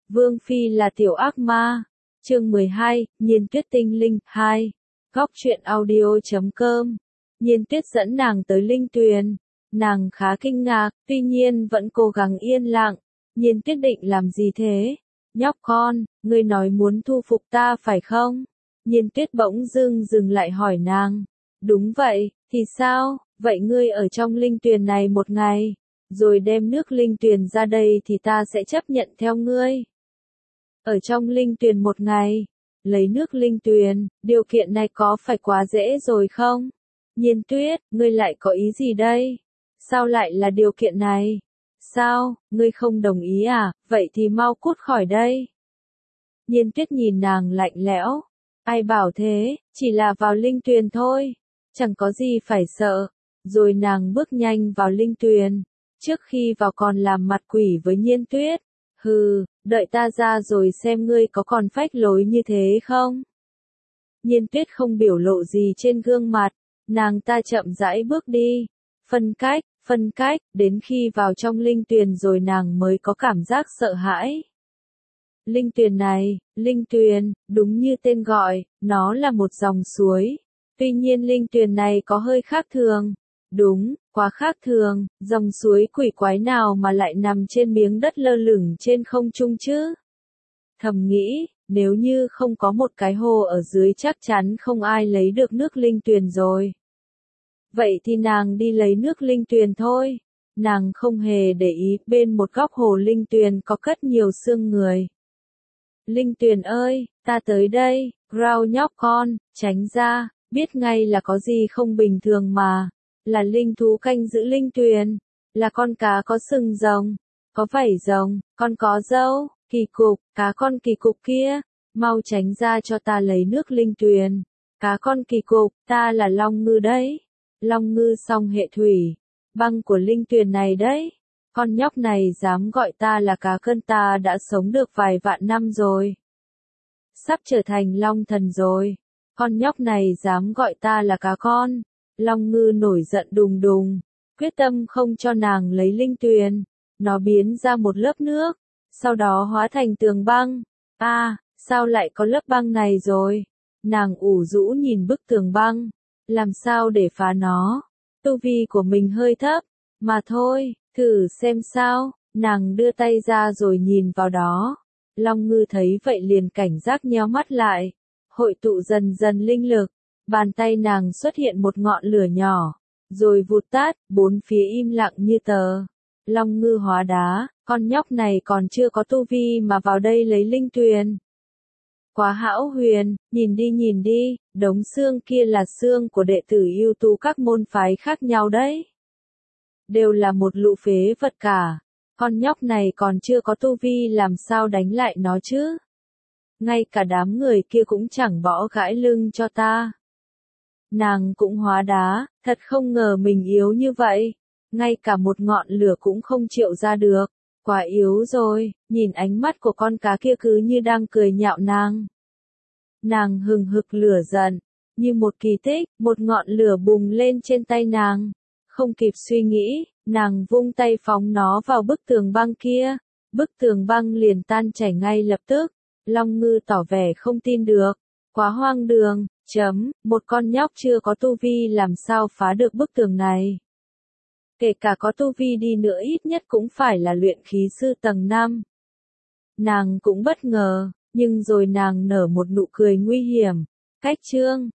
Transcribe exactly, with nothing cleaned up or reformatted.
Vương Phi là tiểu ác ma. Chương mười hai, Nhiên Tuyết tinh linh, hai. Góc truyện audio chấm com. Nhiên Tuyết dẫn nàng tới linh tuyền. Nàng khá kinh ngạc, tuy nhiên vẫn cố gắng yên lặng. Nhiên Tuyết định làm gì thế? Nhóc con, ngươi nói muốn thu phục ta phải không? Nhiên Tuyết bỗng dưng dừng lại hỏi nàng. Đúng vậy, thì sao? Vậy ngươi ở trong linh tuyền này một ngày, rồi đem nước linh tuyền ra đây thì ta sẽ chấp nhận theo ngươi. Ở trong linh tuyền một ngày, lấy nước linh tuyền, điều kiện này có phải quá dễ rồi không? Nhiên Tuyết, ngươi lại có ý gì đây? Sao lại là điều kiện này? Sao, ngươi không đồng ý à? Vậy thì mau cút khỏi đây. Nhiên Tuyết nhìn nàng lạnh lẽo. Ai bảo thế, chỉ là vào linh tuyền thôi, chẳng có gì phải sợ. Rồi nàng bước nhanh vào linh tuyền, trước khi vào còn làm mặt quỷ với Nhiên Tuyết. Hừ, đợi ta ra rồi xem ngươi có còn phách lối như thế không? Nhiên Tuyết không biểu lộ gì trên gương mặt, nàng ta chậm rãi bước đi, phân cách, phân cách, đến khi vào trong linh tuyền rồi nàng mới có cảm giác sợ hãi. Linh tuyền này, linh tuyền, đúng như tên gọi, nó là một dòng suối. Tuy nhiên linh tuyền này có hơi khác thường. Đúng, quá khác thường, dòng suối quỷ quái nào mà lại nằm trên miếng đất lơ lửng trên không trung chứ? Thầm nghĩ, nếu như không có một cái hồ ở dưới chắc chắn không ai lấy được nước linh tuyền rồi. Vậy thì nàng đi lấy nước linh tuyền thôi. Nàng không hề để ý, bên một góc hồ linh tuyền có cất nhiều xương người. Linh tuyền ơi, ta tới đây, Growl nhóc con, tránh ra, biết ngay là có gì không bình thường mà. Là linh thú canh giữ linh tuyền, là con cá có sừng rồng, có vảy rồng, con có râu, kỳ cục, cá con kỳ cục kia, mau tránh ra cho ta lấy nước linh tuyền. Cá con kỳ cục, ta là long ngư đấy, long ngư song hệ thủy, băng của linh tuyền này đấy. Con nhóc này dám gọi ta là cá cân, ta đã sống được vài vạn năm rồi, sắp trở thành long thần rồi. Con nhóc này dám gọi ta là cá con. Long ngư nổi giận đùng đùng, quyết tâm không cho nàng lấy linh tuyền. Nó biến ra một lớp nước, sau đó hóa thành tường băng. A, à, sao lại có lớp băng này rồi? Nàng ủ rũ nhìn bức tường băng, làm sao để phá nó? Tu vi của mình hơi thấp, mà thôi, thử xem sao. Nàng đưa tay ra rồi nhìn vào đó. Long ngư thấy vậy liền cảnh giác nheo mắt lại, hội tụ dần dần linh lực. Bàn tay nàng xuất hiện một ngọn lửa nhỏ, rồi vụt tắt, bốn phía im lặng như tờ. Long ngư hóa đá, con nhóc này còn chưa có tu vi mà vào đây lấy linh tuyền. Quá hão huyền, nhìn đi nhìn đi, đống xương kia là xương của đệ tử ưu tú các môn phái khác nhau đấy. Đều là một lũ phế vật cả, con nhóc này còn chưa có tu vi làm sao đánh lại nó chứ? Ngay cả đám người kia cũng chẳng bỏ gãi lưng cho ta. Nàng cũng hóa đá, thật không ngờ mình yếu như vậy. Ngay cả một ngọn lửa cũng không chịu ra được. Quá yếu rồi, nhìn ánh mắt của con cá kia cứ như đang cười nhạo nàng. Nàng hừng hực lửa giận, như một kỳ tích, một ngọn lửa bùng lên trên tay nàng. Không kịp suy nghĩ, nàng vung tay phóng nó vào bức tường băng kia. Bức tường băng liền tan chảy ngay lập tức. Long ngư tỏ vẻ không tin được. Quá hoang đường. Chấm, một con nhóc chưa có tu vi làm sao phá được bức tường này. Kể cả có tu vi đi nữa ít nhất cũng phải là luyện khí sư tầng năm. Nàng cũng bất ngờ, nhưng rồi nàng nở một nụ cười nguy hiểm. Cách chương,